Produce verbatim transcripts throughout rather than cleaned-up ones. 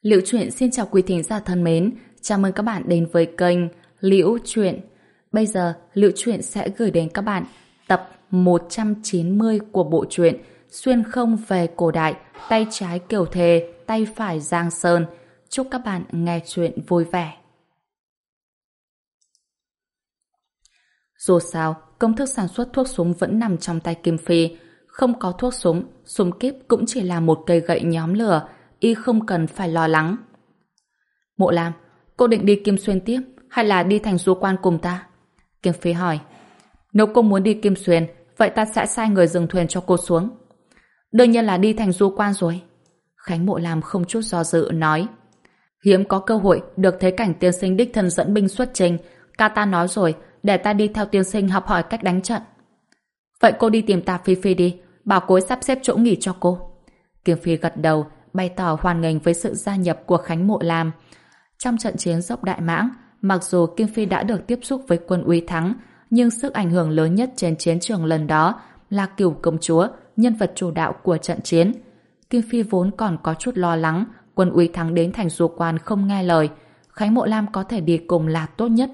Liễu Chuyện xin chào quý thính giả thân mến, chào mừng các bạn đến với kênh Liễu Chuyện. Bây giờ, Liễu Chuyện sẽ gửi đến các bạn tập một trăm chín mươi của bộ truyện Xuyên không về cổ đại, tay trái Kiều Thề, tay phải Giang Sơn. Chúc các bạn nghe chuyện vui vẻ. Dù sao, công thức sản xuất thuốc súng vẫn nằm trong tay Kim Phi. Không có thuốc súng, súng kíp cũng chỉ là một cây gậy nhóm lửa, y không cần phải lo lắng. Mộ Lam, cô định đi Kim Xuyên tiếp hay là đi thành Du Quan cùng ta? Kim Phi hỏi. Nếu cô muốn đi Kim Xuyên, vậy ta sẽ sai người dừng thuyền cho cô xuống. Đương nhiên là đi thành Du Quan rồi. Khánh Mộ Lam không chút do dự nói. Hiếm có cơ hội được thấy cảnh tiên sinh đích thân dẫn binh xuất trình. Ca ta nói rồi, để ta đi theo tiên sinh học hỏi cách đánh trận. Vậy cô đi tìm Tà Phi Phi đi, bảo cô ấy sắp xếp chỗ nghỉ cho cô. Kim Phi gật đầu, bày tỏ hoan nghênh với sự gia nhập của Khánh Mộ Lam. Trong trận chiến dốc Đại Mãng, mặc dù Kim Phi đã được tiếp xúc với quân Uy Thắng, nhưng sức ảnh hưởng lớn nhất trên chiến trường lần đó là Cửu công chúa, nhân vật chủ đạo của trận chiến. Kim Phi vốn còn có chút lo lắng quân Uy Thắng đến thành Du Quan không nghe lời, Khánh Mộ Lam có thể đi cùng là tốt nhất.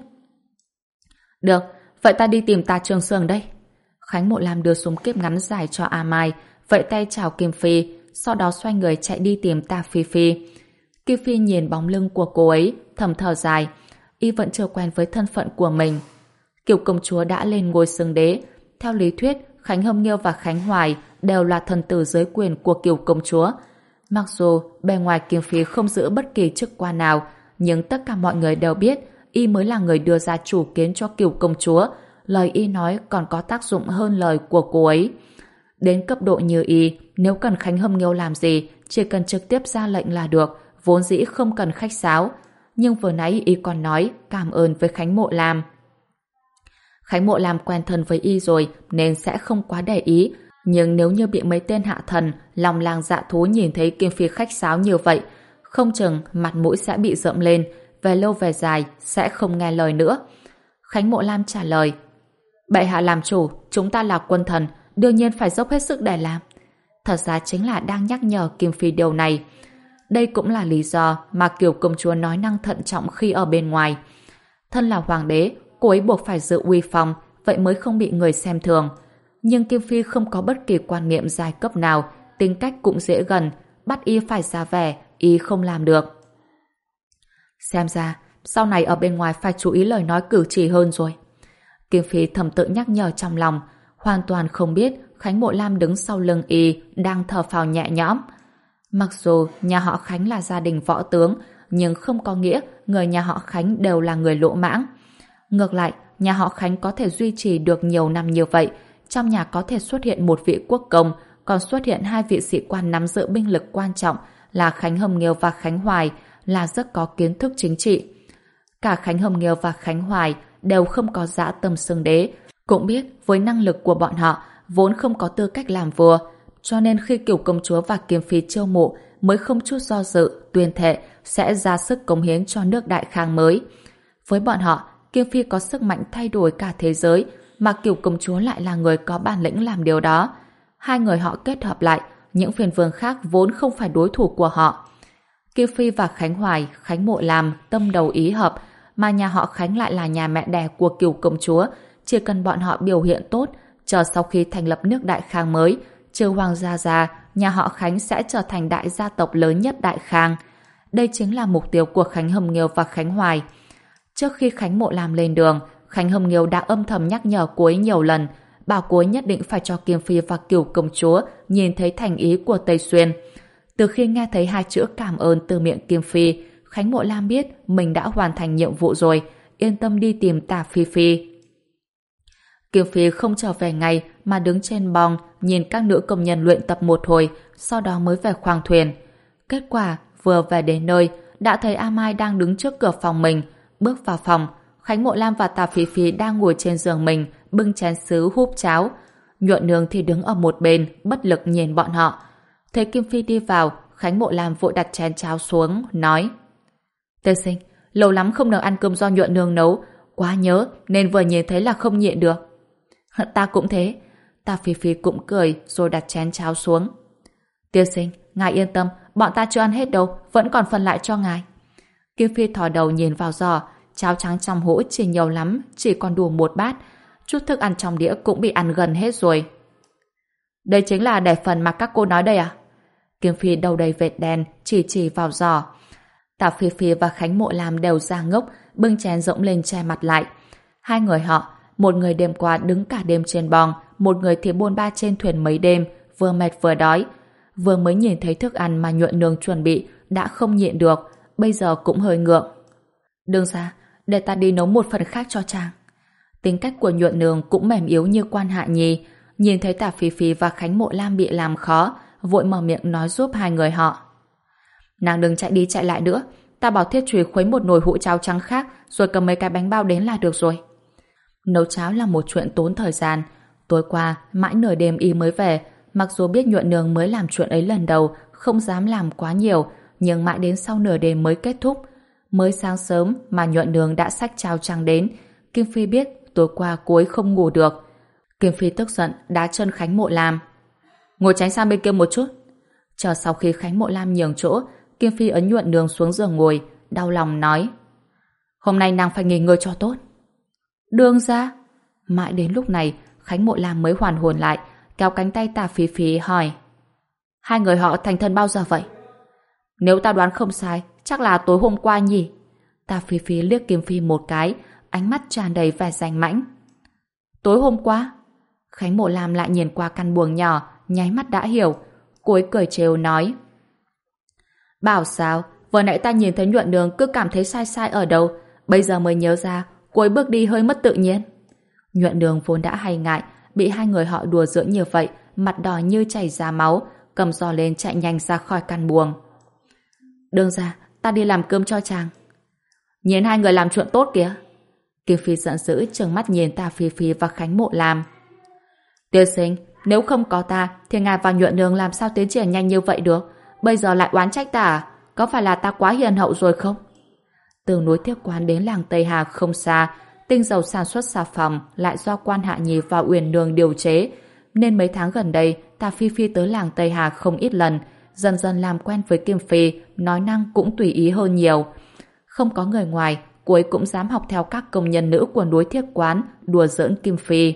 Được, vậy ta đi tìm Tà Trường Sương đây. Khánh Mộ Lam đưa súng kíp ngắn dài cho A Mai, vẫy tay chào Kim Phi, sau đó xoay người chạy đi tìm Tà Phi Phi. Kim Phi nhìn bóng lưng của cô ấy, thầm thở dài, y vẫn chưa quen với thân phận của mình. Cửu công chúa đã lên ngôi xưng đế, theo lý thuyết Khánh Hâm Nghiêu và Khánh Hoài đều là thần tử dưới quyền của Cửu công chúa. Mặc dù bề ngoài Kim Phi không giữ bất kỳ chức quan nào, nhưng tất cả mọi người đều biết y mới là người đưa ra chủ kiến cho Cửu công chúa, lời y nói còn có tác dụng hơn lời của cô ấy. Đến cấp độ như y, nếu cần Khánh Hâm Nghiêu làm gì, chỉ cần trực tiếp ra lệnh là được, vốn dĩ không cần khách sáo. Nhưng vừa nãy y còn nói cảm ơn với Khánh Mộ Lam. Khánh Mộ Lam quen thân với y rồi nên sẽ không quá để ý, nhưng nếu như bị mấy tên hạ thần lòng lang dạ thú nhìn thấy Kim Phi khách sáo như vậy, không chừng mặt mũi sẽ bị rợm lên, về lâu về dài sẽ không nghe lời nữa. Khánh Mộ Lam trả lời, bệ hạ làm chủ, chúng ta là quân thần, đương nhiên phải dốc hết sức để làm. Thật ra chính là đang nhắc nhở Kim Phi điều này. Đây cũng là lý do mà Cửu công chúa nói năng thận trọng khi ở bên ngoài. Thân là hoàng đế, cô ấy buộc phải giữ uy phong, vậy mới không bị người xem thường. Nhưng Kim Phi không có bất kỳ quan niệm giai cấp nào, tính cách cũng dễ gần, bắt y phải ra vẻ, y không làm được. Xem ra, sau này ở bên ngoài phải chú ý lời nói cử chỉ hơn rồi. Kim Phi thầm tự nhắc nhở trong lòng, hoàn toàn không biết Khánh Mộ Lam đứng sau lưng y đang thở phào nhẹ nhõm. Mặc dù nhà họ Khánh là gia đình võ tướng, nhưng không có nghĩa người nhà họ Khánh đều là người lỗ mãng. Ngược lại, nhà họ Khánh có thể duy trì được nhiều năm như vậy, trong nhà có thể xuất hiện một vị quốc công, còn xuất hiện hai vị sĩ quan nắm giữ binh lực quan trọng là Khánh Hâm Nghiêu và Khánh Hoài, là rất có kiến thức chính trị. Cả Khánh Hâm Nghiêu và Khánh Hoài đều không có dã tâm xưng đế, cũng biết với năng lực của bọn họ vốn không có tư cách làm vua, cho nên khi Cửu công chúa và Kim Phi chiêu mộ mới không chút do dự tuyên thệ sẽ ra sức cống hiến cho nước Đại Khang mới. Với bọn họ, Kim Phi có sức mạnh thay đổi cả thế giới, mà Cửu công chúa lại là người có bản lĩnh làm điều đó. Hai người họ kết hợp lại, những phiền vương khác vốn không phải đối thủ của họ. Kim Phi và Khánh Hoài, Khánh Mộ Lam tâm đầu ý hợp, mà nhà họ Khánh lại là nhà mẹ đẻ của Cửu công chúa, chỉ cần bọn họ biểu hiện tốt, chờ sau khi thành lập nước Đại Khang mới, trừ hoàng gia ra, nhà họ Khánh sẽ trở thành đại gia tộc lớn nhất Đại Khang. Đây chính là mục tiêu của Khánh Hâm Nghiêu và Khánh Hoài. Trước khi Khánh Mộ Lam lên đường, Khánh Hâm Nghiêu đã âm thầm nhắc nhở cô ấy nhiều lần, bảo cô ấy nhất định phải cho Kim Phi và Cửu công chúa nhìn thấy thành ý của Tây Xuyên. Từ khi nghe thấy hai chữ cảm ơn từ miệng Kim Phi, Khánh Mộ Lam biết mình đã hoàn thành nhiệm vụ rồi, yên tâm đi tìm Tà Phi Phi. Kim Phi không trở về ngay mà đứng trên bong nhìn các nữ công nhân luyện tập một hồi, sau đó mới về khoang thuyền. Kết quả vừa về đến nơi đã thấy A Mai đang đứng trước cửa phòng mình. Bước vào phòng, Khánh Mộ Lam và Tà Phi Phi đang ngồi trên giường mình bưng chén sứ húp cháo. Nhuận Nương thì đứng ở một bên bất lực nhìn bọn họ. Thấy Kim Phi đi vào, Khánh Mộ Lam vội đặt chén cháo xuống nói: Tê Sinh, lâu lắm không được ăn cơm do Nhuận Nương nấu, quá nhớ nên vừa nhìn thấy là không nhịn được. Ta cũng thế. Tà Phi Phi cũng cười rồi đặt chén cháo xuống. Tiên sinh, ngài yên tâm, bọn ta chưa ăn hết đâu, vẫn còn phần lại cho ngài. Kim Phi thò đầu nhìn vào giò, cháo trắng trong hũ chỉ nhiều lắm, chỉ còn đủ một bát. Chút thức ăn trong đĩa cũng bị ăn gần hết rồi. Đây chính là đẻ phần mà các cô nói đây à? Kim Phi đầu đầy vệt đen, chỉ chỉ vào giò. Tạ Phi Phi và Khánh Mộ Lam đều ra ngốc, bưng chén rỗng lên che mặt lại. Hai người họ, một người đêm qua đứng cả đêm trên bong, một người thì buôn ba trên thuyền mấy đêm, vừa mệt vừa đói. Vừa mới nhìn thấy thức ăn mà Nhuận Nương chuẩn bị, đã không nhịn được, bây giờ cũng hơi ngượng. Đương ra, để ta đi nấu một phần khác cho chàng. Tính cách của Nhuận Nương cũng mềm yếu như Quan Hạ Nhi, nhìn thấy Tạ Phi Phi và Khánh Mộ Lam bị làm khó, vội mở miệng nói giúp hai người họ. Nàng đừng chạy đi chạy lại nữa, ta bảo Thiết Trùy khuấy một nồi hũ cháo trắng khác rồi cầm mấy cái bánh bao đến là được rồi. Nấu cháo là một chuyện tốn thời gian. Tối qua, mãi nửa đêm y mới về, mặc dù biết Nhuận Nương mới làm chuyện ấy lần đầu, không dám làm quá nhiều, nhưng mãi đến sau nửa đêm mới kết thúc. Mới sáng sớm mà Nhuận Nương đã xách cháo trắng đến. Kim Phi biết tối qua cô ấy không ngủ được. Kim Phi tức giận đá chân Khánh Mộ Lam. Ngồi tránh sang bên kia một chút. Chờ sau khi Khánh Mộ Lam nhường chỗ, Kim Phi ấn Nhuận Nương xuống giường ngồi, đau lòng nói: Hôm nay nàng phải nghỉ ngơi cho tốt. Đương ra. Mãi đến lúc này Khánh Mộ Lam mới hoàn hồn lại, kéo cánh tay Tạ Phi Phi hỏi: Hai người họ thành thân bao giờ vậy? Nếu ta đoán không sai, chắc là tối hôm qua nhỉ? Tạ Phi Phi liếc Kim Phi một cái, ánh mắt tràn đầy vẻ danh mãnh. Tối hôm qua? Khánh Mộ Lam lại nhìn qua căn buồng nhỏ, nháy mắt đã hiểu. Cô ấy cười trêu nói: Bảo sao, vừa nãy ta nhìn thấy Nhuận Nương cứ cảm thấy sai sai ở đâu, bây giờ mới nhớ ra, cô ấy bước đi hơi mất tự nhiên. Nhuận Nương vốn đã hay ngại, bị hai người họ đùa giỡn như vậy, mặt đỏ như chảy ra máu, cầm giò lên chạy nhanh ra khỏi căn buồng. Đương ra, ta đi làm cơm cho chàng. Nhìn hai người làm chuyện tốt kìa. Kim Phi giận dữ trừng mắt nhìn Tạ Phi Phi và Khánh Mộ Lam. Tiên sinh, nếu không có ta thì ngài và Nhuận Nương làm sao tiến triển nhanh như vậy được? Bây giờ lại oán trách ta à? Có phải là ta quá hiền hậu rồi không? Từ núi Thiết Quán đến làng Tây Hà không xa, tinh dầu sản xuất xà phòng lại do Quan Hạ Nhi và Uyển Nương điều chế, nên mấy tháng gần đây Tạ Phi Phi tới làng Tây Hà không ít lần, dần dần làm quen với Kim Phi, nói năng cũng tùy ý hơn nhiều. Không có người ngoài, cô ấy cũng dám học theo các công nhân nữ của núi Thiết Quán đùa giỡn Kim Phi.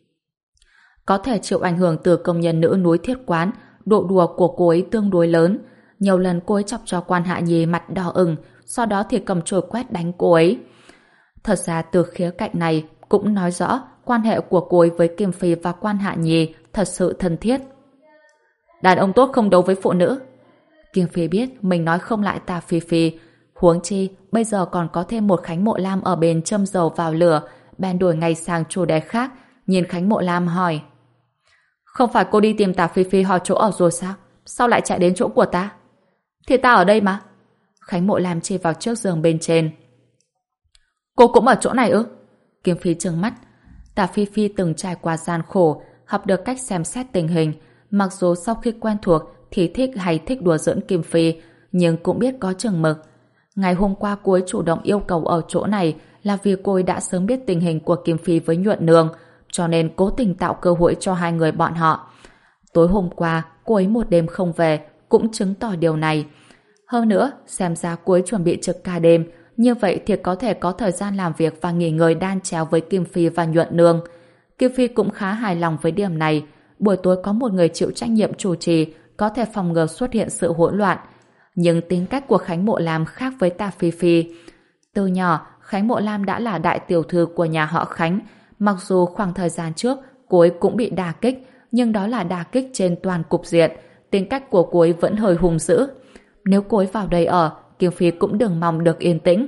Có thể chịu ảnh hưởng từ công nhân nữ núi Thiết Quán, độ đùa của cô ấy tương đối lớn. Nhiều lần cô ấy chọc cho Quan Hạ Nhi mặt đỏ ửng, sau đó thì cầm chổi quét đánh cô ấy. Thật ra từ khía cạnh này cũng nói rõ quan hệ của cô ấy với Kim Phi và Quan Hạ Nhi thật sự thân thiết. Đàn ông tốt không đấu với phụ nữ. Kim Phi biết mình nói không lại Tạ Phi Phi, huống chi bây giờ còn có thêm một Khánh Mộ Lam ở bên châm dầu vào lửa, bèn đổi ngay sang chủ đề khác, nhìn Khánh Mộ Lam hỏi: Không phải cô đi tìm Tạ Phi Phi hỏi chỗ ở rồi sao? Sao lại chạy đến chỗ của ta? Thì ta ở đây mà. Khánh Mộ Lam chỉ vào trước giường bên trên. Cô cũng ở chỗ này ư? Kim Phi trừng mắt. Tạ Phi Phi từng trải qua gian khổ, học được cách xem xét tình hình. Mặc dù sau khi quen thuộc thì thích hay thích đùa giỡn Kim Phi, nhưng cũng biết có chừng mực. Ngày hôm qua cô ấy chủ động yêu cầu ở chỗ này là vì cô ấy đã sớm biết tình hình của Kim Phi với Nhuận Nương, cho nên cố tình tạo cơ hội cho hai người bọn họ. Tối hôm qua cô ấy một đêm không về cũng chứng tỏ điều này. Hơn nữa, xem ra cô ấy chuẩn bị trực ca đêm, như vậy thì có thể có thời gian làm việc và nghỉ ngơi đan chéo với Kim Phi và Nhuận Nương. Kim Phi cũng khá hài lòng với điểm này. Buổi tối có một người chịu trách nhiệm chủ trì, có thể phòng ngừa xuất hiện sự hỗn loạn. Nhưng tính cách của Khánh Mộ Lam khác với Tạ Phi Phi. Từ nhỏ, Khánh Mộ Lam đã là đại tiểu thư của nhà họ Khánh. Mặc dù khoảng thời gian trước cô ấy cũng bị đả kích, nhưng đó là đả kích trên toàn cục diện. Tính cách của cô ấy vẫn hơi hung dữ. Nếu cô ấy vào đây ở, Kim Phi cũng đừng mong được yên tĩnh.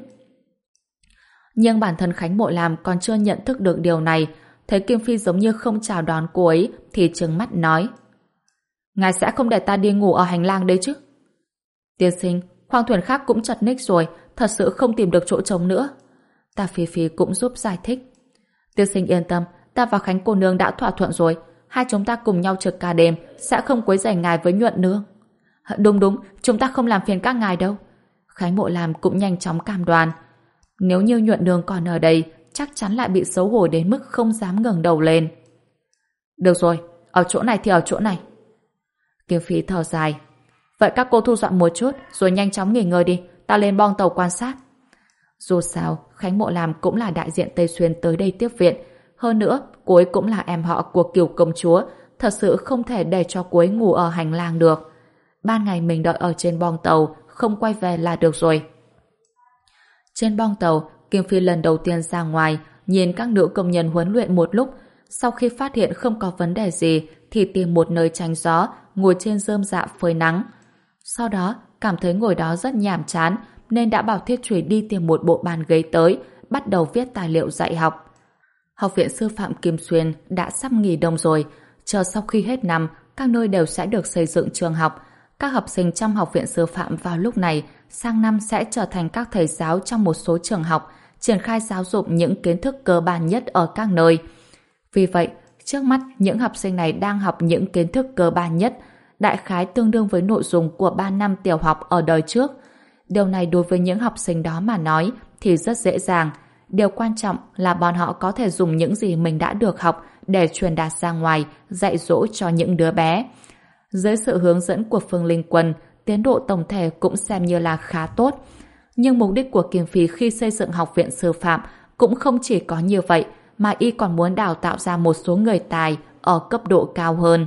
Nhưng bản thân Khánh Mộ Lam còn chưa nhận thức được điều này. Thấy Kim Phi giống như không chào đón cô ấy thì trừng mắt nói: Ngài sẽ không để ta đi ngủ ở hành lang đấy chứ? Tiên sinh, khoang thuyền khác cũng chật ních rồi, thật sự không tìm được chỗ trống nữa. Tạ Phi Phi cũng giúp giải thích. Tiên sinh yên tâm, ta và Khánh cô nương đã thỏa thuận rồi, hai chúng ta cùng nhau trực ca đêm, sẽ không quấy rầy ngài với Nhuận Nương. Đúng đúng, chúng ta không làm phiền các ngài đâu. Khánh Mộ Lam cũng nhanh chóng cam đoan. Nếu như Nhuận Nương còn ở đây, chắc chắn lại bị xấu hổ đến mức không dám ngẩng đầu lên. Được rồi, ở chỗ này thì ở chỗ này. Kim Phi thở dài. Vậy các cô thu dọn một chút rồi nhanh chóng nghỉ ngơi đi, ta lên bong tàu quan sát. Dù sao, Khánh Mộ Lam cũng là đại diện Tây Xuyên tới đây tiếp viện. Hơn nữa, cô ấy cũng là em họ của Kiều công chúa, thật sự không thể để cho cô ấy ngủ ở hành lang được. Ban ngày mình đợi ở trên bong tàu, không quay về là được rồi. Trên bong tàu, Kim Phi lần đầu tiên ra ngoài, nhìn các nữ công nhân huấn luyện một lúc. Sau khi phát hiện không có vấn đề gì, thì tìm một nơi tránh gió, ngồi trên rơm dạ phơi nắng. Sau đó, cảm thấy ngồi đó rất nhàm chán, nên đã bảo Thiết Trùy đi tìm một bộ bàn ghế tới, bắt đầu viết tài liệu dạy học. Học viện Sư phạm Kim Xuyên đã sắp nghỉ đông rồi, chờ sau khi hết năm, các nơi đều sẽ được xây dựng trường học. Các học sinh trong học viện sư phạm vào lúc này sang năm sẽ trở thành các thầy giáo trong một số trường học, triển khai giáo dục những kiến thức cơ bản nhất ở các nơi. Vì vậy, trước mắt những học sinh này đang học những kiến thức cơ bản nhất, đại khái tương đương với nội dung của ba năm tiểu học ở đời trước. Điều này đối với những học sinh đó mà nói thì rất dễ dàng. Điều quan trọng là bọn họ có thể dùng những gì mình đã được học để truyền đạt ra ngoài, dạy dỗ cho những đứa bé. Dưới sự hướng dẫn của Phương Linh Quân, tiến độ tổng thể cũng xem như là khá tốt. Nhưng mục đích của Kim Phi khi xây dựng học viện sư phạm cũng không chỉ có như vậy, mà y còn muốn đào tạo ra một số người tài ở cấp độ cao hơn.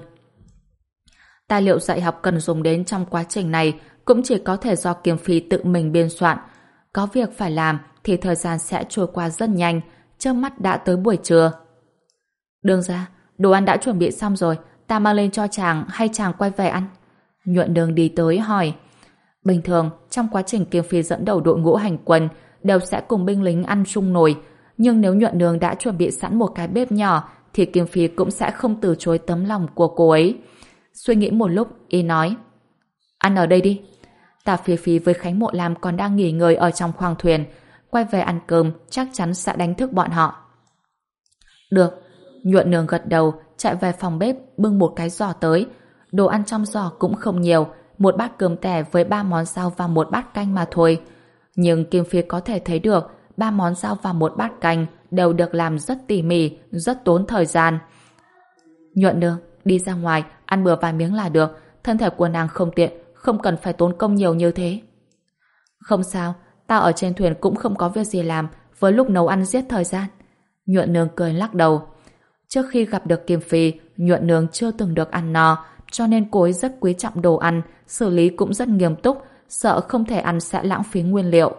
Tài liệu dạy học cần dùng đến trong quá trình này cũng chỉ có thể do Kim Phi tự mình biên soạn. Có việc phải làm thì thời gian sẽ trôi qua rất nhanh, chớp mắt đã tới buổi trưa. Đường ra, đồ ăn đã chuẩn bị xong rồi, ta mang lên cho chàng hay chàng quay về ăn? Nhuận Đường đi tới hỏi. Bình thường, trong quá trình Kim Phi dẫn đầu đội ngũ hành quân, đều sẽ cùng binh lính ăn chung nồi, nhưng nếu Nhuận Đường đã chuẩn bị sẵn một cái bếp nhỏ, thì Kim Phi cũng sẽ không từ chối tấm lòng của cô ấy. Suy nghĩ một lúc, y nói: ăn ở đây đi. Tả Phi Phi với Khánh Mộ Lam còn đang nghỉ ngơi ở trong khoang thuyền, quay về ăn cơm chắc chắn sẽ đánh thức bọn họ. Được. Nhuận Nương gật đầu, chạy về phòng bếp bưng một cái giỏ tới. Đồ ăn trong giỏ cũng không nhiều, một bát cơm tẻ với ba món rau và một bát canh mà thôi. Nhưng Kim Phi có thể thấy được ba món rau và một bát canh đều được làm rất tỉ mỉ, rất tốn thời gian. Nhuận Nương, đi ra ngoài ăn bữa vài miếng là được, thân thể của nàng không tiện, không cần phải tốn công nhiều như thế. Không sao, ta ở trên thuyền cũng không có việc gì làm, với lúc nấu ăn giết thời gian. Nhuận Nương cười lắc đầu. Trước khi gặp được Kim Phi, Nhuận Nương chưa từng được ăn no, cho nên cô ấy rất quý trọng đồ ăn, xử lý cũng rất nghiêm túc, sợ không thể ăn sẽ lãng phí nguyên liệu.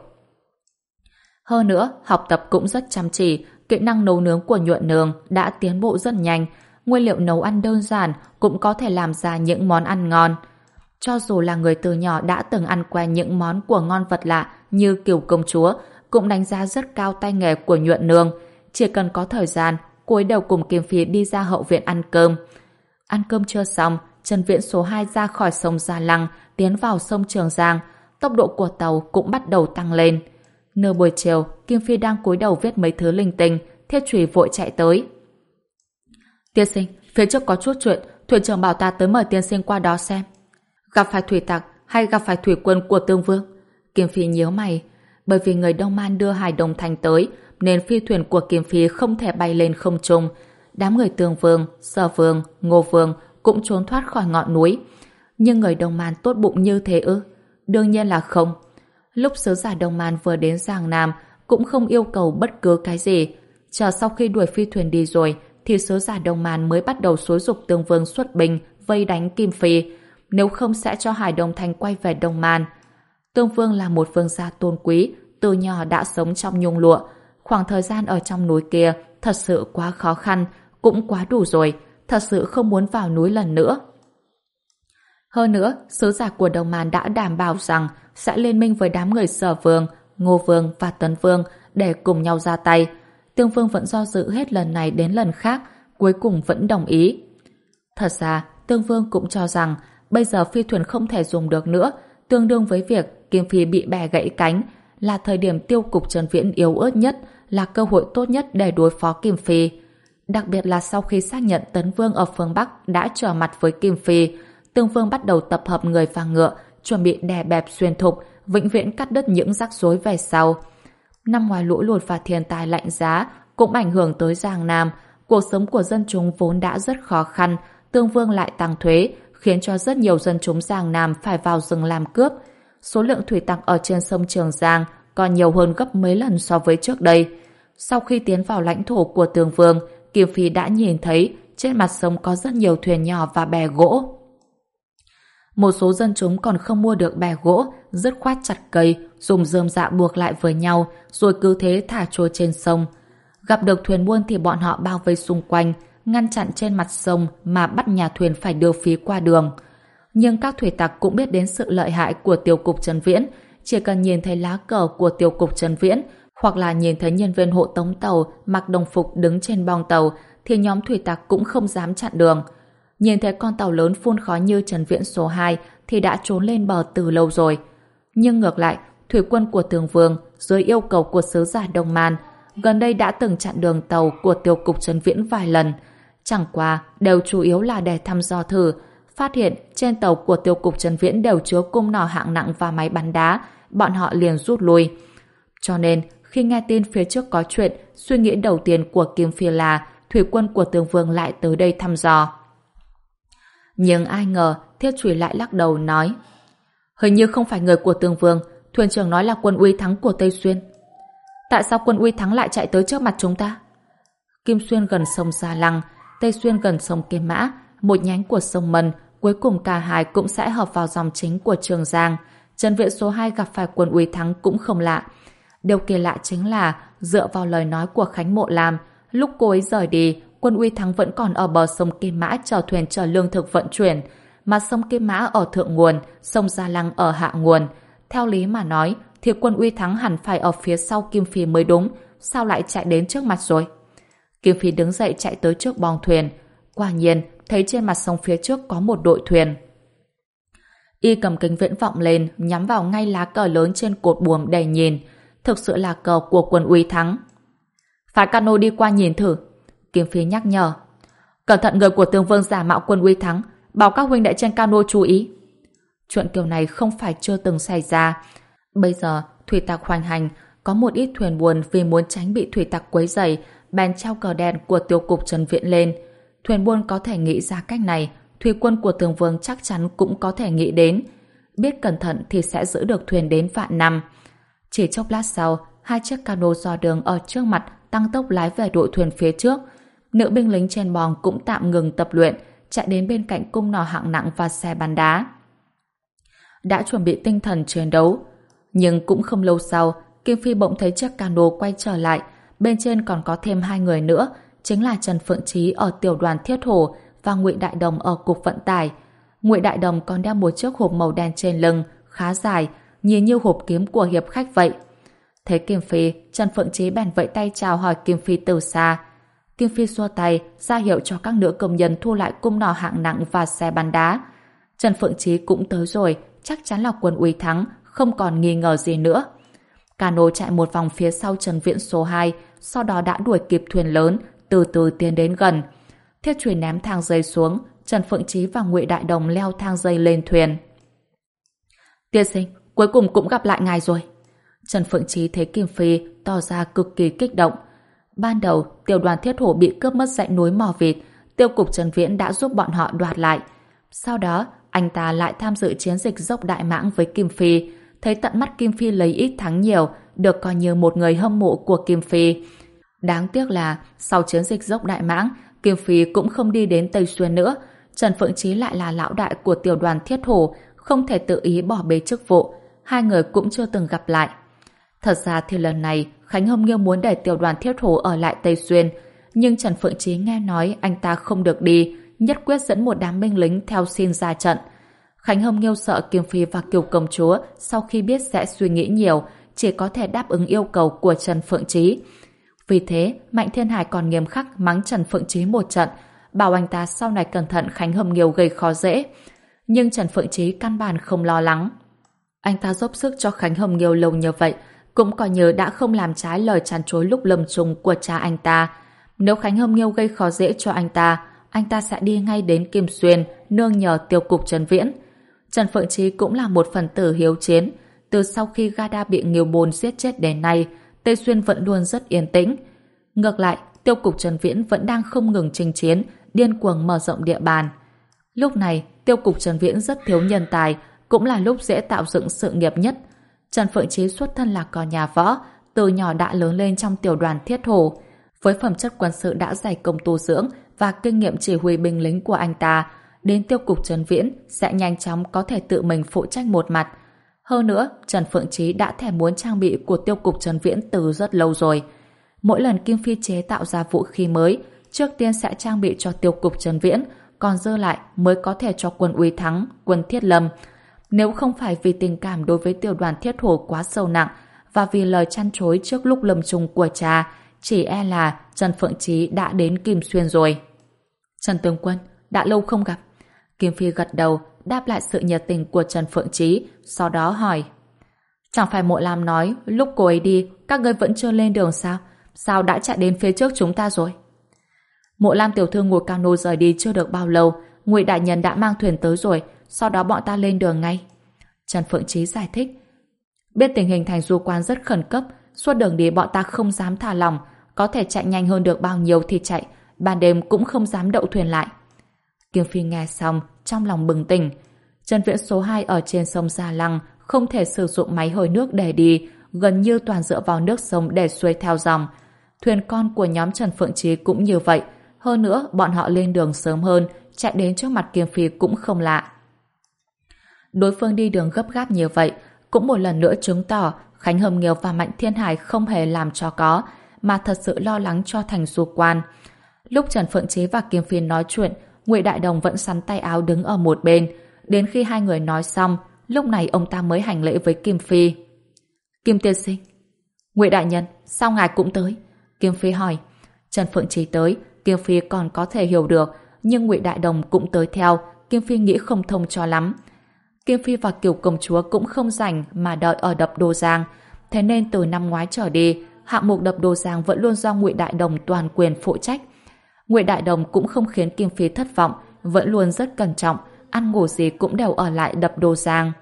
Hơn nữa, học tập cũng rất chăm chỉ, kỹ năng nấu nướng của Nhuận Nương đã tiến bộ rất nhanh, nguyên liệu nấu ăn đơn giản cũng có thể làm ra những món ăn ngon. Cho dù là người từ nhỏ đã từng ăn quen những món của ngon vật lạ như Kiều công chúa, cũng đánh giá rất cao tay nghề của Nhuận Nương. Chỉ cần có thời gian, cô ấy đều cùng Kim Phi đi ra hậu viện ăn cơm. Ăn cơm chưa xong, Trần Viễn số hai ra khỏi sông Gia Lăng, tiến vào sông Trường Giang. Tốc độ của tàu cũng bắt đầu tăng lên. Nửa buổi chiều, Kim Phi đang cúi đầu viết mấy thứ linh tinh, Thiết Trùy vội chạy tới. Tiên sinh, phía trước có chút chuyện, thuyền trưởng bảo ta tới mời tiên sinh qua đó xem. Gặp phải thủy tặc hay gặp phải thủy quân của Tương Vương? Kim Phi nhíu mày. Bởi vì người Đông Man đưa Hải Đồng Thành tới, nên phi thuyền của Kim Phi không thể bay lên không trung. Đám người Tương Vương, Sở Vương, Ngô Vương cũng trốn thoát khỏi ngọn núi. Nhưng người Đông Man tốt bụng như thế ư? Đương nhiên là không. Lúc sứ giả Đông Man vừa đến Giang Nam cũng không yêu cầu bất cứ cái gì. Chờ sau khi đuổi phi thuyền đi rồi, thì sứ giả Đông Man mới bắt đầu xúi giục Tương Vương xuất binh vây đánh Kim Phi. Nếu không sẽ cho Hải Đồng Thành quay về Đông Man. Tương Vương là một vương gia tôn quý, từ nhỏ đã sống trong nhung lụa. Khoảng thời gian ở trong núi kia thật sự quá khó khăn, cũng quá đủ rồi, thật sự không muốn vào núi lần nữa. Hơn nữa, sứ giả của Đông Man đã đảm bảo rằng sẽ liên minh với đám người Sở Vương, Ngô Vương và Tấn Vương để cùng nhau ra tay. Tương Vương vẫn do dự hết lần này đến lần khác, cuối cùng vẫn đồng ý. Thật ra, Tương Vương cũng cho rằng bây giờ phi thuyền không thể dùng được nữa, tương đương với việc Kim Phi bị bẻ gãy cánh, là thời điểm tiêu cục Trần Viễn yếu ớt nhất, là cơ hội tốt nhất để đối phó Kim Phi. Đặc biệt là sau khi xác nhận Tấn Vương ở phương Bắc đã trở mặt với Kim Phi, Tương Vương bắt đầu tập hợp người và ngựa, chuẩn bị đè bẹp xuyên thục, vĩnh viễn cắt đứt những rắc rối về sau. Năm ngoài lũ lụt và thiên tai lạnh giá cũng ảnh hưởng tới Giang Nam, cuộc sống của dân chúng vốn đã rất khó khăn, Tương Vương lại tăng thuế, khiến cho rất nhiều dân chúng Giang Nam phải vào rừng làm cướp. Số lượng thủy tặc ở trên sông Trường Giang còn nhiều hơn gấp mấy lần so với trước đây. Sau khi tiến vào lãnh thổ của Tường Vương, Kim Phi đã nhìn thấy trên mặt sông có rất nhiều thuyền nhỏ và bè gỗ. Một số dân chúng còn không mua được bè gỗ, dứt khoát chặt cây, dùng rơm rạ buộc lại với nhau, rồi cứ thế thả trôi trên sông. Gặp được thuyền buôn thì bọn họ bao vây xung quanh, ngăn chặn trên mặt sông mà bắt nhà thuyền phải đưa phí qua đường. Nhưng các thủy tặc cũng biết đến sự lợi hại của Tiêu cục Trần Viễn, chỉ cần nhìn thấy lá cờ của Tiêu cục Trần Viễn hoặc là nhìn thấy nhân viên hộ tống tàu mặc đồng phục đứng trên bong tàu thì nhóm thủy tặc cũng không dám chặn đường. Nhìn thấy con tàu lớn phun khói như Trần Viễn số hai thì đã trốn lên bờ từ lâu rồi. Nhưng ngược lại, thủy quân của Tường Vương dưới yêu cầu của sứ giả Đông Man gần đây đã từng chặn đường tàu của Tiêu cục Trần Viễn vài lần. Chẳng qua đều chủ yếu là để thăm dò thử, phát hiện trên tàu của Tiêu cục Trần Viễn đều chứa cung nỏ hạng nặng và máy bắn đá, bọn họ liền rút lui. Cho nên khi nghe tin phía trước có chuyện, suy nghĩ đầu tiên của Kim Phi là thủy quân của Tường Vương lại tới đây thăm dò. Nhưng ai ngờ Thiết Chủy lại lắc đầu nói: hình như không phải người của Tường Vương, thuyền trưởng nói là quân Uy Thắng của Tây Xuyên. Tại sao quân Uy Thắng lại chạy tới trước mặt chúng ta? Kim Xuyên gần sông Gia Lăng, Tây Xuyên gần sông Kim Mã, một nhánh của sông Mân, cuối cùng cả hai cũng sẽ hợp vào dòng chính của Trường Giang. Trần Viễn số hai gặp phải quân Uy Thắng cũng không lạ. Điều kỳ lạ chính là dựa vào lời nói của Khánh Mộ Lam, lúc cô ấy rời đi, quân Uy Thắng vẫn còn ở bờ sông Kim Mã chờ thuyền chở lương thực vận chuyển, mà sông Kim Mã ở thượng nguồn, sông Gia Lăng ở hạ nguồn. Theo lý mà nói thì quân Uy Thắng hẳn phải ở phía sau Kim Phi mới đúng, sao lại chạy đến trước mặt rồi? Kim Phi đứng dậy chạy tới trước bong thuyền, quả nhiên thấy trên mặt sông phía trước có một đội thuyền. Y cầm kính viễn vọng lên, nhắm vào ngay lá cờ lớn trên cột buồm để nhìn, thực sự là cờ của quân Uy Thắng. Phái cano đi qua nhìn thử. Kim Phi nhắc nhở. Cẩn thận người của Tường Vương giả mạo quân Uy Thắng, bảo các huynh đệ trên cano chú ý. Chuyện kiểu này không phải chưa từng xảy ra. Bây giờ thủy tặc hoành hành, có một ít thuyền buồn vì muốn tránh bị thủy tặc quấy rầy, bèn treo cờ đen của Tiêu cục Trần Viễn lên. Thuyền buôn có thể nghĩ ra cách này, thủy quân của Tường Vương chắc chắn cũng có thể nghĩ đến. Biết cẩn thận thì sẽ giữ được thuyền đến vạn năm. Chỉ chốc lát sau, hai chiếc cano dò đường ở trước mặt tăng tốc lái về đội thuyền phía trước. Nữ binh lính trên bong cũng tạm ngừng tập luyện, chạy đến bên cạnh cung nỏ hạng nặng và xe bắn đá. Đã chuẩn bị tinh thần chiến đấu. Nhưng cũng không lâu sau, Kim Phi bỗng thấy chiếc cano quay trở lại. Bên trên còn có thêm hai người nữa, chính là Trần Phượng Chí ở tiểu đoàn Thiết Hổ và Ngụy Đại Đồng ở cục vận tải. Ngụy Đại Đồng còn đeo một chiếc hộp màu đen trên lưng, khá dài, nhìn như hộp kiếm của hiệp khách vậy. Thấy Kim Phi, Trần Phượng Chí bèn vẫy tay chào hỏi Kim Phi từ xa. Kim Phi xua tay, ra hiệu cho các nữ công nhân thu lại cung nỏ hạng nặng và xe bắn đá. Trần Phượng Chí cũng tới rồi, chắc chắn là quân Uy Thắng, không còn nghi ngờ gì nữa. Cano chạy một vòng phía sau Trần Viễn số hai, sau đó đã đuổi kịp thuyền lớn, từ từ tiến đến gần. Thiết Chủy ném thang dây xuống, Trần Phượng Chí và Ngụy Đại Đồng leo thang dây lên thuyền. Tiên sinh, cuối cùng cũng gặp lại ngài rồi. Trần Phượng Chí thấy Kim Phi tỏ ra cực kỳ kích động. Ban đầu, tiểu đoàn Thiết Hổ bị cướp mất dãy núi Mò Vịt, Tiêu cục Trần Viễn đã giúp bọn họ đoạt lại. Sau đó, anh ta lại tham dự chiến dịch dốc Đại Mãng với Kim Phi, thấy tận mắt Kim Phi lấy ít thắng nhiều, được coi như một người hâm mộ của Kim Phi. Đáng tiếc là sau chiến dịch dốc Đại Mãng, Kim Phi cũng không đi đến Tây Xuyên nữa. Trần Phượng Chí lại là lão đại của tiểu đoàn Thiết Hổ, không thể tự ý bỏ bê chức vụ. Hai người cũng chưa từng gặp lại. Thật ra thì lần này Khánh Hồng Nghiêu muốn để tiểu đoàn Thiết Hổ ở lại Tây Xuyên, nhưng Trần Phượng Chí nghe nói anh ta không được đi, nhất quyết dẫn một đám binh lính theo xin ra trận. Khánh Hồng Nghiêu sợ Kim Phi và Kiều Công Chúa sau khi biết sẽ suy nghĩ nhiều, chỉ có thể đáp ứng yêu cầu của Trần Phượng Chí. Vì thế, Mạnh Thiên Hải còn nghiêm khắc mắng Trần Phượng Chí một trận, bảo anh ta sau này cẩn thận Khánh Hồng Nghiêu gây khó dễ. Nhưng Trần Phượng Chí căn bản không lo lắng. Anh ta dốc sức cho Khánh Hồng Nghiêu lâu như vậy, cũng coi như đã không làm trái lời chán chối lúc lâm chung của cha anh ta. Nếu Khánh Hồng Nghiêu gây khó dễ cho anh ta, anh ta sẽ đi ngay đến Kim Xuyên, nương nhờ Tiêu cục Trần Viễn. Trần Phượng Chí cũng là một phần tử hiếu chiến. Từ sau khi Gada bị Nghiêu Bôn giết chết đến nay, Tây Xuyên vẫn luôn rất yên tĩnh. Ngược lại, Tiêu cục Trần Viễn vẫn đang không ngừng chinh chiến, điên cuồng mở rộng địa bàn. Lúc này, tiêu cục Trần Viễn rất thiếu nhân tài, cũng là lúc dễ tạo dựng sự nghiệp nhất. Trần Phượng Chí xuất thân là con nhà võ, từ nhỏ đã lớn lên trong tiểu đoàn Thiết Hổ. Với phẩm chất quân sự đã dày công tu dưỡng và kinh nghiệm chỉ huy binh lính của anh ta, đến tiêu cục Trần Viễn sẽ nhanh chóng có thể tự mình phụ trách một mặt. Hơn nữa, Trần Phượng Chí đã thèm muốn trang bị của tiêu cục Trần Viễn từ rất lâu rồi. Mỗi lần Kim Phi chế tạo ra vũ khí mới, trước tiên sẽ trang bị cho tiêu cục Trần Viễn, còn dư lại mới có thể cho quân Uy Thắng, quân Thiết Lâm. Nếu không phải vì tình cảm đối với tiểu đoàn Thiết Hổ quá sâu nặng và vì lời chăn chối trước lúc lâm chung của cha, chỉ e là Trần Phượng Chí đã đến Kim Xuyên rồi. Trần tướng quân, đã lâu không gặp. Kim Phi gật đầu, đáp lại sự nhiệt tình của Trần Phượng Chí, sau đó hỏi: Chẳng phải Mộ Lam nói lúc cô ấy đi, các ngươi vẫn chưa lên đường sao? Sao đã chạy đến phía trước chúng ta rồi? Mộ Lam tiểu thư ngồi cano rời đi chưa được bao lâu, Ngụy đại nhân đã mang thuyền tới rồi, sau đó bọn ta lên đường ngay. Trần Phượng Chí giải thích: Biết tình hình thành du quan rất khẩn cấp, suốt đường đi bọn ta không dám thả lỏng, có thể chạy nhanh hơn được bao nhiêu thì chạy, ban đêm cũng không dám đậu thuyền lại. Kim Phi nghe xong, trong lòng bừng tỉnh. Trần Viễn số hai ở trên sông Gia Lăng không thể sử dụng máy hơi nước để đi, gần như toàn dựa vào nước sông để xuôi theo dòng. Thuyền con của nhóm Trần Phượng Chí cũng như vậy. Hơn nữa, bọn họ lên đường sớm hơn, chạy đến trước mặt Kim Phi cũng không lạ. Đối phương đi đường gấp gáp như vậy, cũng một lần nữa chứng tỏ Khánh Hồng Nghiêu và Mạnh Thiên Hải không hề làm cho có, mà thật sự lo lắng cho thành du quan. Lúc Trần Phượng Chí và Kim Phi nói chuyện, Ngụy Đại Đồng vẫn sắn tay áo đứng ở một bên. Đến khi hai người nói xong, lúc này ông ta mới hành lễ với Kim Phi. Kim tiên sinh. Ngụy đại nhân, sao ngài cũng tới? Kim Phi hỏi. Trần Phượng Chí tới, Kim Phi còn có thể hiểu được, nhưng Ngụy Đại Đồng cũng tới theo, Kim Phi nghĩ không thông cho lắm. Kim Phi và Kiều công chúa cũng không rảnh mà đợi ở đập Đô Giang, thế nên từ năm ngoái trở đi, hạng mục đập Đô Giang vẫn luôn do Ngụy Đại Đồng toàn quyền phụ trách. Ngụy Đại Đồng cũng không khiến Kim Phi thất vọng, vẫn luôn rất cẩn trọng, ăn ngủ gì cũng đều ở lại đập Đô Giang.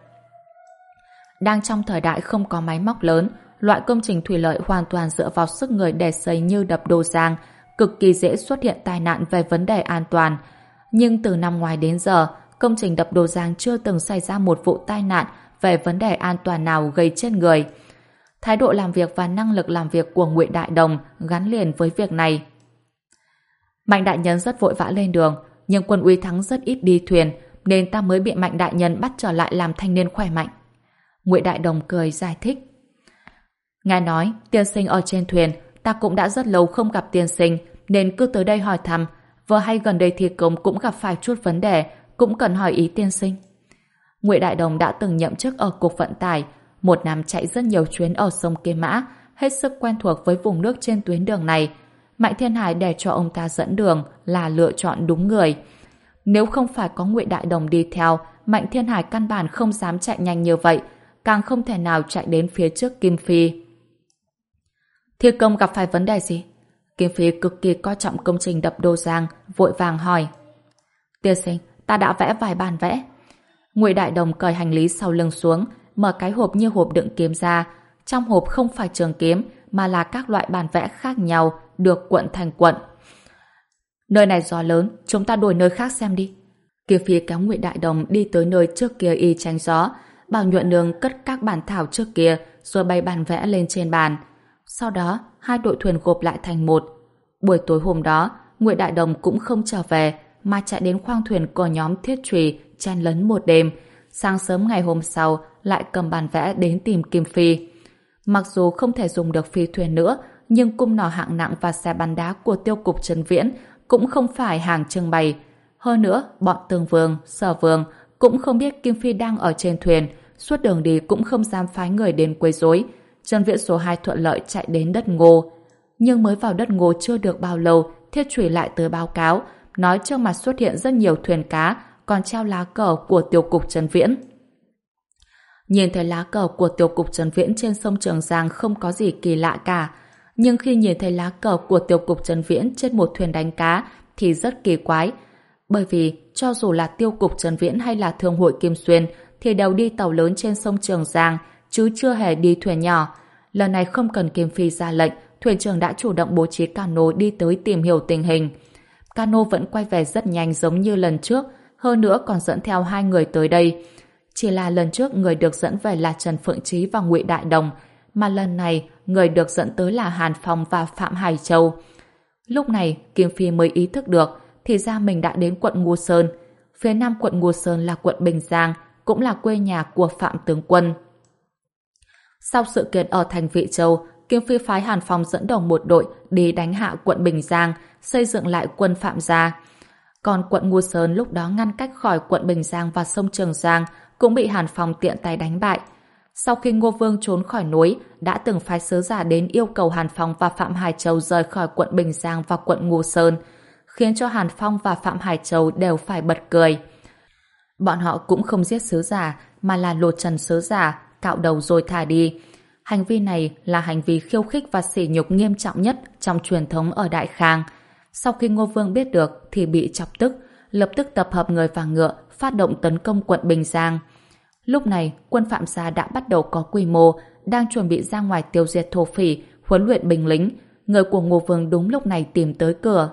Đang trong thời đại không có máy móc lớn, loại công trình thủy lợi hoàn toàn dựa vào sức người để xây như đập Đô Giang, cực kỳ dễ xuất hiện tai nạn về vấn đề an toàn. Nhưng từ năm ngoái đến giờ, công trình đập Đô Giang chưa từng xảy ra một vụ tai nạn về vấn đề an toàn nào gây chết người. Thái độ làm việc và năng lực làm việc của Ngụy Đại Đồng gắn liền với việc này. Mạnh đại nhân rất vội vã lên đường, nhưng quân Uy Thắng rất ít đi thuyền, nên ta mới bị Mạnh đại nhân bắt trở lại làm thanh niên khỏe mạnh. Ngụy Đại Đồng cười giải thích. Ngài nói, tiên sinh ở trên thuyền, ta cũng đã rất lâu không gặp tiên sinh, nên cứ tới đây hỏi thăm. Vừa hay gần đây thi công cũng gặp phải chút vấn đề, cũng cần hỏi ý tiên sinh. Ngụy Đại Đồng đã từng nhậm chức ở cục vận tải, một năm chạy rất nhiều chuyến ở sông Kim Mã, hết sức quen thuộc với vùng nước trên tuyến đường này. Mạnh Thiên Hải để cho ông ta dẫn đường là lựa chọn đúng người. Nếu không phải có Ngụy Đại Đồng đi theo, Mạnh Thiên Hải căn bản không dám chạy nhanh như vậy, càng không thể nào chạy đến phía trước Kim Phi. Thi công gặp phải vấn đề gì? Kim Phi cực kỳ coi trọng công trình đập Đô Giang, vội vàng hỏi. Tiên sinh, ta đã vẽ vài bản vẽ. Ngụy Đại Đồng cởi hành lý sau lưng xuống, mở cái hộp như hộp đựng kiếm ra. Trong hộp không phải trường kiếm, mà là các loại bản vẽ khác nhau, được cuộn thành cuộn. Nơi này gió lớn, chúng ta đổi nơi khác xem đi. Kim Phi kéo Ngụy Đại Đồng đi tới nơi trước kia y tránh gió, bảo Nhuận Nương cất các bản thảo trước kia, rồi bày bản vẽ lên trên bàn. Sau đó, hai đội thuyền gộp lại thành một. Buổi tối hôm đó, Ngụy Đại Đồng cũng không trở về, mà chạy đến khoang thuyền của nhóm Thiết Trùy chen lấn một đêm. Sáng sớm ngày hôm sau, lại cầm bản vẽ đến tìm Kim Phi. Mặc dù không thể dùng được phi thuyền nữa, nhưng cung nỏ hạng nặng và xe bắn đá của tiêu cục Trần Viễn cũng không phải hàng trưng bày. Hơn nữa, bọn Tương Vương, Sở Vương cũng không biết Kim Phi đang ở trên thuyền, suốt đường đi cũng không dám phái người đến quấy rối. Trần Viễn số hai thuận lợi chạy đến đất Ngô. Nhưng mới vào đất Ngô chưa được bao lâu, Thiết Trùy lại tới báo cáo, nói trước mặt xuất hiện rất nhiều thuyền cá, còn treo lá cờ của tiêu cục Trần Viễn. Nhìn thấy lá cờ của tiêu cục Trần Viễn trên sông Trường Giang không có gì kỳ lạ cả, nhưng khi nhìn thấy lá cờ của tiêu cục Trần Viễn trên một thuyền đánh cá thì rất kỳ quái, bởi vì cho dù là tiêu cục Trần Viễn hay là thương hội Kim Xuyên thì đều đi tàu lớn trên sông Trường Giang, chứ chưa hề đi thuyền nhỏ. Lần này không cần Kim Phi ra lệnh, thuyền trưởng đã chủ động bố trí cano đi tới tìm hiểu tình hình. Cano vẫn quay về rất nhanh giống như lần trước, hơn nữa còn dẫn theo hai người tới đây. Chỉ là lần trước người được dẫn về là Trần Phượng Chí và Ngụy Đại Đồng, mà lần này người được dẫn tới là Hàn Phong và Phạm Hải Châu. Lúc này Kim Phi mới ý thức được thì ra mình đã đến quận Ngô Sơn. Phía nam quận Ngô Sơn là quận Bình Giang, cũng là quê nhà của Phạm tướng quân. Sau sự kiện ở thành Vị Châu, Kim Phi phái Hàn Phong dẫn đầu một đội đi đánh hạ quận Bình Giang, xây dựng lại quân Phạm gia. Còn quận Ngô Sơn lúc đó ngăn cách khỏi quận Bình Giang và sông Trường Giang cũng bị Hàn Phong tiện tay đánh bại. Sau khi Ngô Vương trốn khỏi núi, đã từng phái sứ giả đến yêu cầu Hàn Phong và Phạm Hải Châu rời khỏi quận Bình Giang và quận Ngô Sơn, khiến cho Hàn Phong và Phạm Hải Châu đều phải bật cười. Bọn họ cũng không giết sứ giả, mà là lột trần sứ giả, cạo đầu rồi thả đi. Hành vi này là hành vi khiêu khích và sỉ nhục nghiêm trọng nhất trong truyền thống ở Đại Khang. Sau khi Ngô Vương biết được thì bị chọc tức, lập tức tập hợp người và ngựa, phát động tấn công quận Bình Giang. Lúc này, quân Phạm gia đã bắt đầu có quy mô, đang chuẩn bị ra ngoài tiêu diệt thổ phỉ, huấn luyện binh lính. Người của Ngô Vương đúng lúc này tìm tới cửa.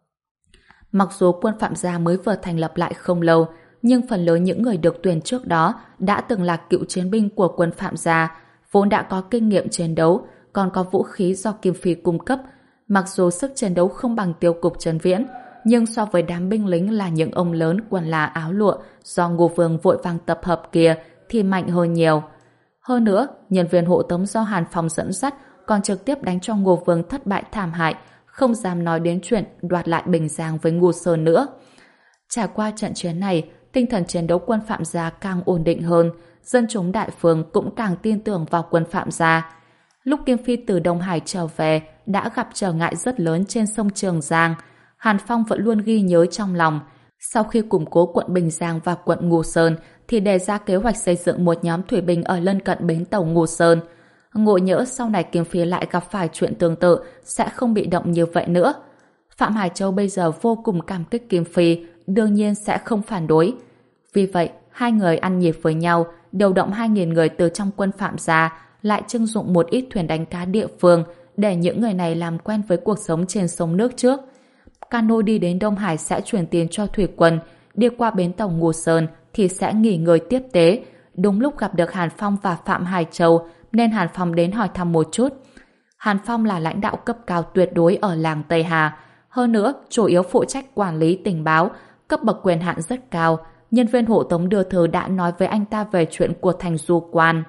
Mặc dù quân Phạm gia mới vừa thành lập lại không lâu, nhưng phần lớn những người được tuyển trước đó đã từng là cựu chiến binh của quân Phạm gia, vốn đã có kinh nghiệm chiến đấu, còn có vũ khí do Kim Phi cung cấp. Mặc dù sức chiến đấu không bằng Tiêu cục Trấn Viễn, nhưng so với đám binh lính là những ông lớn quần là áo lụa do Ngô Vương vội vàng tập hợp kia thì mạnh hơn nhiều. Hơn nữa, nhân viên hộ tống do Hàn Phong dẫn dắt còn trực tiếp đánh cho Ngô Vương thất bại thảm hại, không dám nói đến chuyện đoạt lại Bình Giang với Ngô Sơn nữa. Trải qua trận chiến này, tinh thần chiến đấu quân Phạm gia càng ổn định hơn, dân chúng đại phương cũng càng tin tưởng vào quân Phạm gia. Lúc Kim Phi từ Đông Hải trở về, đã gặp trở ngại rất lớn trên sông Trường Giang. Hàn Phong vẫn luôn ghi nhớ trong lòng. Sau khi củng cố quận Bình Giang và quận Ngô Sơn, thì đề ra kế hoạch xây dựng một nhóm thủy binh ở lân cận bến tàu Ngô Sơn. Ngộ nhỡ sau này Kim Phi lại gặp phải chuyện tương tự, sẽ không bị động như vậy nữa. Phạm Hải Châu bây giờ vô cùng cảm kích Kim Phi, đương nhiên sẽ không phản đối. Vì vậy, hai người ăn nhịp với nhau, điều động hai nghìn người từ trong quân Phạm gia, lại trưng dụng một ít thuyền đánh cá địa phương để những người này làm quen với cuộc sống trên sông nước trước. Cano đi đến Đông Hải sẽ chuyển tiền cho thủy quân, đi qua bến tàu Ngô Sơn thì sẽ nghỉ ngơi tiếp tế. Đúng lúc gặp được Hàn Phong và Phạm Hải Châu, nên Hàn Phong đến hỏi thăm một chút. Hàn Phong là lãnh đạo cấp cao tuyệt đối ở làng Tây Hà, hơn nữa chủ yếu phụ trách quản lý tình báo, cấp bậc quyền hạn rất cao. Nhân viên hộ tống đưa thư đã nói với anh ta về chuyện của thành du quan.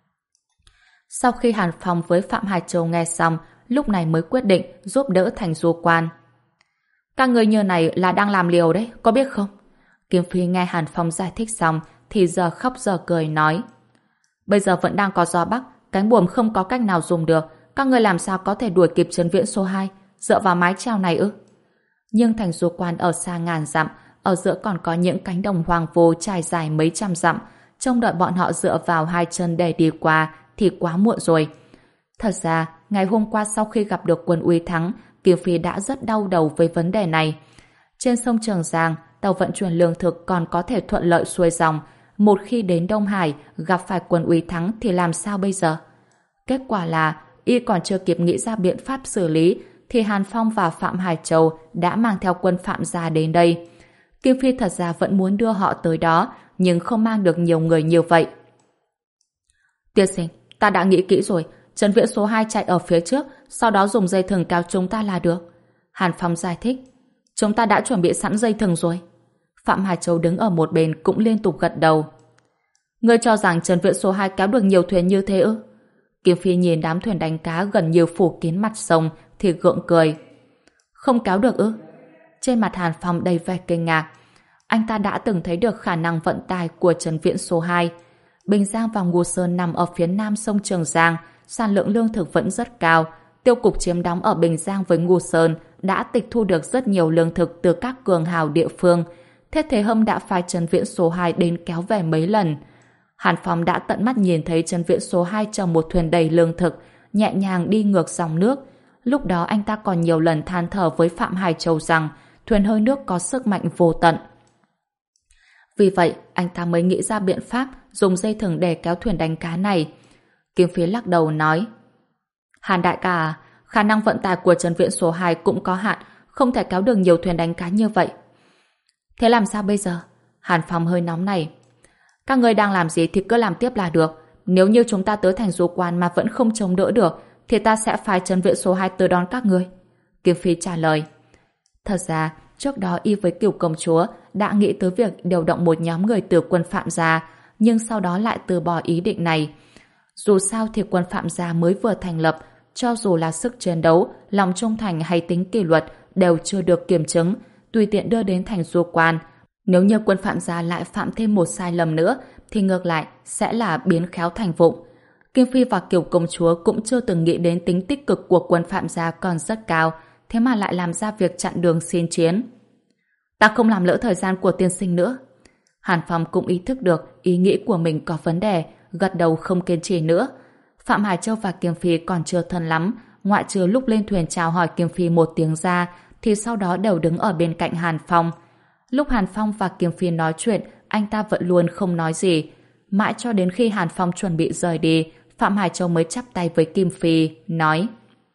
Sau khi Hàn Phong với Phạm Hải Châu nghe xong, lúc này mới quyết định giúp đỡ thành du quan. Các người như này là đang làm liều đấy, có biết không? Kim Phi nghe Hàn Phong giải thích xong thì giờ khóc giờ cười nói: bây giờ vẫn đang có gió Bắc, cánh buồm không có cách nào dùng được, các người làm sao có thể đuổi kịp Trấn Viễn số hai, dựa vào mái chèo này ư? Nhưng thành du quan ở xa ngàn dặm, ở giữa còn có những cánh đồng hoang vô trải dài mấy trăm dặm, trông đợi bọn họ dựa vào hai chân để đi qua thì quá muộn rồi. Thật ra, ngày hôm qua sau khi gặp được quân Uy Thắng, Kim Phi đã rất đau đầu với vấn đề này. Trên sông Trường Giang, tàu vận chuyển lương thực còn có thể thuận lợi xuôi dòng. Một khi đến Đông Hải, gặp phải quân Uy Thắng thì làm sao bây giờ? Kết quả là, y còn chưa kịp nghĩ ra biện pháp xử lý, thì Hàn Phong và Phạm Hải Châu đã mang theo quân Phạm gia đến đây. Kim Phi thật ra vẫn muốn đưa họ tới đó, nhưng không mang được nhiều người như vậy. Tiên sinh, ta đã nghĩ kỹ rồi, Trấn Viễn số hai chạy ở phía trước, sau đó dùng dây thừng kéo chúng ta là được. Hàn Phong giải thích. Chúng ta đã chuẩn bị sẵn dây thừng rồi. Phạm Hải Châu đứng ở một bên cũng liên tục gật đầu. Ngươi cho rằng Trấn Viễn số hai kéo được nhiều thuyền như thế ư? Kim Phi nhìn đám thuyền đánh cá gần như phủ kín mặt sông thì gượng cười. Không kéo được ư? Trên mặt Hàn Phong đầy vẻ kinh ngạc. Anh ta đã từng thấy được khả năng vận tải của Trấn Viễn số hai. Bình Giang và Ngô Sơn nằm ở phía nam sông Trường Giang, sản lượng lương thực vẫn rất cao. Tiêu cục chiếm đóng ở Bình Giang với Ngô Sơn đã tịch thu được rất nhiều lương thực từ các cường hào địa phương. Thiết Thế Hâm đã phái Trấn Viễn số hai đến kéo về mấy lần. Hàn Phong đã tận mắt nhìn thấy Trấn Viễn số hai chở một thuyền đầy lương thực, nhẹ nhàng đi ngược dòng nước. Lúc đó anh ta còn nhiều lần than thở với Phạm Hải Châu rằng thuyền hơi nước có sức mạnh vô tận. Vì vậy, anh ta mới nghĩ ra biện pháp dùng dây thừng để kéo thuyền đánh cá này. Kim Phi lắc đầu nói: Hàn đại ca à, khả năng vận tải của Trấn Viễn số hai cũng có hạn, không thể kéo được nhiều thuyền đánh cá như vậy. Thế làm sao bây giờ? Hàn Phong hơi nóng này. Các người đang làm gì thì cứ làm tiếp là được. Nếu như chúng ta tới thành du quan mà vẫn không chống đỡ được, thì ta sẽ phái trấn viện số hai tới đón các người. Kim Phi trả lời. Thật ra, trước đó y với Cửu công chúa đã nghĩ tới việc điều động một nhóm người từ quân Phạm gia, nhưng sau đó lại từ bỏ ý định này. Dù sao thì quân Phạm gia mới vừa thành lập, cho dù là sức chiến đấu, lòng trung thành hay tính kỷ luật đều chưa được kiểm chứng, tùy tiện đưa đến thành du quan. Nếu như quân Phạm gia lại phạm thêm một sai lầm nữa, thì ngược lại sẽ là biến khéo thành vụng. Kim Phi và Cửu công chúa cũng chưa từng nghĩ đến tính tích cực của quân Phạm gia còn rất cao, thế mà lại làm ra việc chặn đường xin chiến. Ta không làm lỡ thời gian của tiên sinh nữa. Hàn Phong cũng ý thức được ý nghĩ của mình có vấn đề, gật đầu không kiên trì nữa. Phạm Hải Châu và Kim Phi còn chưa thân lắm, ngoại trừ lúc lên thuyền chào hỏi Kim Phi một tiếng ra, thì sau đó đều đứng ở bên cạnh Hàn Phong. Lúc Hàn Phong và Kim Phi nói chuyện, anh ta vẫn luôn không nói gì. Mãi cho đến khi Hàn Phong chuẩn bị rời đi, Phạm Hải Châu mới chắp tay với Kim Phi, nói: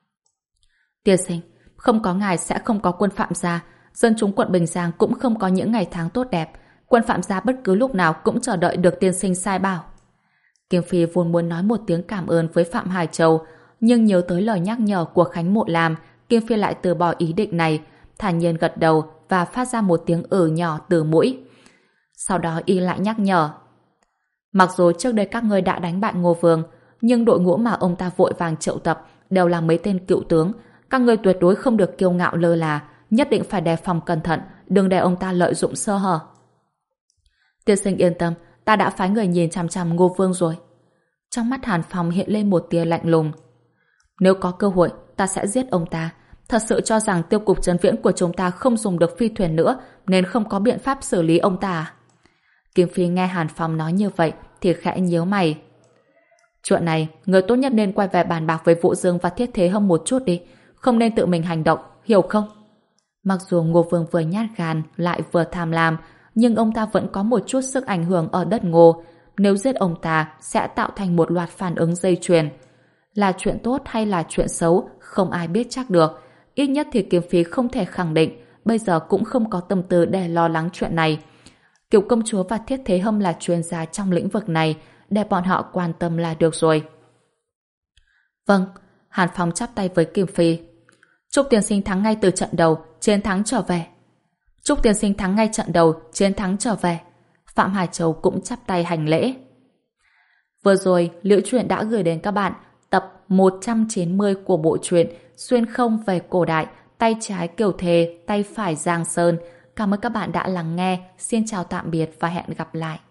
Tiên sinh, không có ngài sẽ không có quân Phạm gia, dân chúng quận Bình Giang cũng không có những ngày tháng tốt đẹp. Quân Phạm gia bất cứ lúc nào cũng chờ đợi được tiên sinh sai bảo. Kim Phi vốn muốn nói một tiếng cảm ơn với Phạm Hải Châu, nhưng nhớ tới lời nhắc nhở của Khánh Mộ Lam, Kim Phi lại từ bỏ ý định này, thản nhiên gật đầu và phát ra một tiếng ừ nhỏ từ mũi. Sau đó y lại nhắc nhở: Mặc dù trước đây các ngươi đã đánh bại Ngô Vương, nhưng đội ngũ mà ông ta vội vàng triệu tập đều là mấy tên cựu tướng. Các ngươi tuyệt đối không được kiêu ngạo lơ là, nhất định phải đề phòng cẩn thận, đừng để ông ta lợi dụng sơ hở. Tiên sinh yên tâm, ta đã phái người nhìn chằm chằm Ngô Vương rồi. Trong mắt Hàn Phong hiện lên một tia lạnh lùng. Nếu có cơ hội, ta sẽ giết ông ta. Thật sự cho rằng tiêu cục trấn viễn của chúng ta không dùng được phi thuyền nữa, nên không có biện pháp xử lý ông ta à? Kim Phi nghe Hàn Phong nói như vậy thì khẽ nhíu mày. Chuyện này, người tốt nhất nên quay về bàn bạc với Vũ Dương và Thiết Thế Hâm một chút đi, không nên tự mình hành động, hiểu không? Mặc dù Ngô Vương vừa nhát gan lại vừa tham lam, nhưng ông ta vẫn có một chút sức ảnh hưởng ở đất Ngô. Nếu giết ông ta sẽ tạo thành một loạt phản ứng dây chuyền. Là chuyện tốt hay là chuyện xấu, không ai biết chắc được. Ít nhất thì Kiếm Phi không thể khẳng định, bây giờ cũng không có tâm tư để lo lắng chuyện này. Cửu công chúa và Thiết Thế Hâm là chuyên gia trong lĩnh vực này, để bọn họ quan tâm là được rồi. Vâng, Hàn Phong chắp tay với Kim Phi. Chúc tiên sinh thắng ngay từ trận đầu, chiến thắng trở về. Chúc tiên sinh thắng ngay trận đầu, chiến thắng trở về. Phạm Hải Châu cũng chắp tay hành lễ. Vừa rồi, Liễu Chuyện đã gửi đến các bạn tập một trăm chín mươi của bộ truyện Xuyên không về cổ đại, tay trái Kiều Thề, tay phải Giang Sơn. Cảm ơn các bạn đã lắng nghe. Xin chào tạm biệt và hẹn gặp lại.